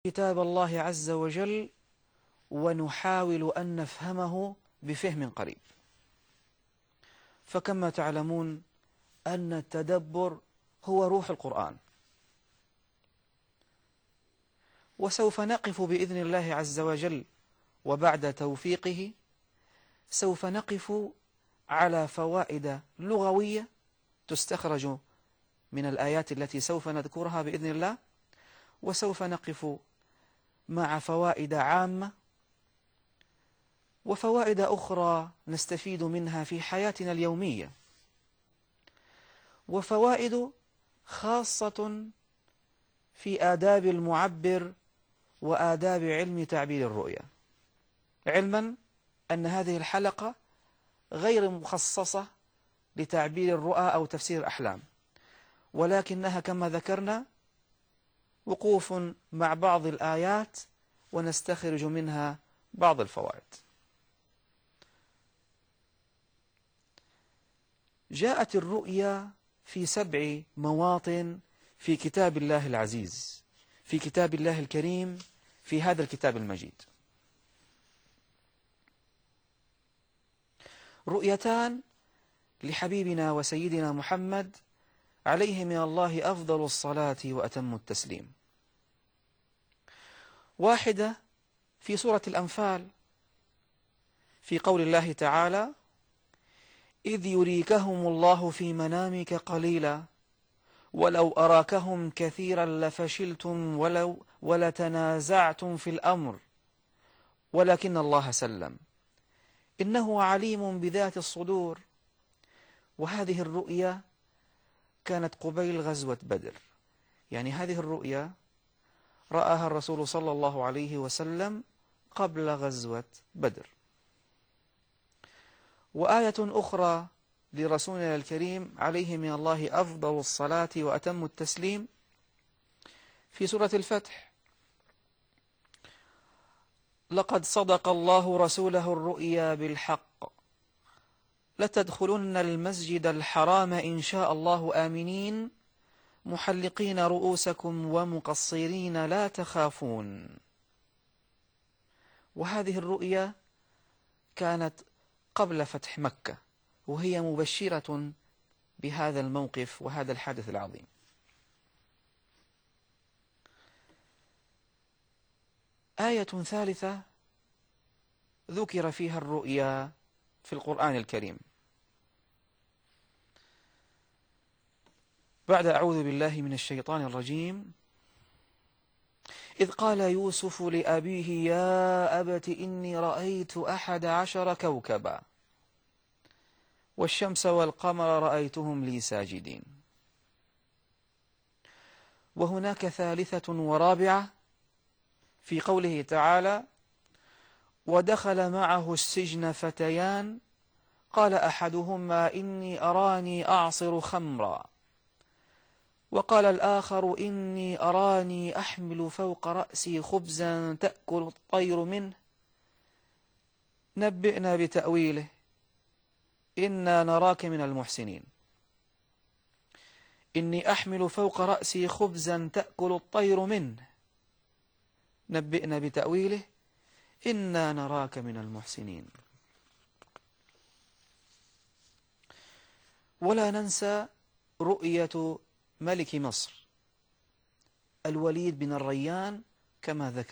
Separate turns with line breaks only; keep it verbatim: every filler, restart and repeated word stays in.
كتاب الله عز وجل ونحاول أن نفهمه بفهم قريب. فكما تعلمون أن التدبر هو روح القرآن، وسوف نقف بإذن الله عز وجل وبعد توفيقه سوف نقف على فوائد لغوية تستخرج من الآيات التي سوف نذكرها بإذن الله، وسوف نقف مع فوائد عامة وفوائد أخرى نستفيد منها في حياتنا اليومية، وفوائد خاصة في آداب المعبر وآداب علم تعبير الرؤيا، علما أن هذه الحلقة غير مخصصة لتعبير الرؤى أو تفسير الأحلام، ولكنها كما ذكرنا وقوف مع بعض الآيات ونستخرج منها بعض الفوائد. جاءت الرؤيا في سبع مواطن في كتاب الله العزيز، في كتاب الله الكريم، في هذا الكتاب المجيد. رؤيتان لحبيبنا وسيدنا محمد عليه من الله أفضل الصلاة وأتم التسليم. واحدة في سورة الأنفال في قول الله تعالى: إذ يريكهم الله في منامك قليلا ولو أراكهم كثيرا لفشلتم ولو ولتنازعتم في الأمر ولكن الله سلم إنه عليم بذات الصدور. وهذه الرؤيا كانت قبيل غزوة بدر، يعني هذه الرؤيا رآها الرسول صلى الله عليه وسلم قبل غزوة بدر. وآية أخرى لرسولنا الكريم عليه من الله أفضل الصلاة وأتم التسليم في سورة الفتح: لقد صدق الله رسوله الرؤيا بالحق لتدخلن المسجد الحرام إن شاء الله آمنين محلقين رؤوسكم ومقصرين لا تخافون. وهذه الرؤيا كانت قبل فتح مكة، وهي مبشرة بهذا الموقف وهذا الحدث العظيم. آية ثالثة ذكر فيها الرؤيا في القرآن الكريم بعد أعوذ بالله من الشيطان الرجيم: إذ قال يوسف لأبيه يا أبت إني رأيت أحد عشر كوكبا والشمس والقمر رأيتهم لي ساجدين. وهناك ثالثة ورابعة في قوله تعالى: ودخل معه السجن فتيان قال أحدهما إني أراني أعصر خمرا وقال الآخر إني أراني أحمل فوق رأسي خبزا تأكل الطير منه نبئنا بتأويله إنا نراك من المحسنين. إني أحمل فوق رأسي خبزا تأكل الطير منه نبئنا بتأويله إنا نراك من المحسنين. ولا ننسى رؤية ملك مصر الوليد بن الريان كما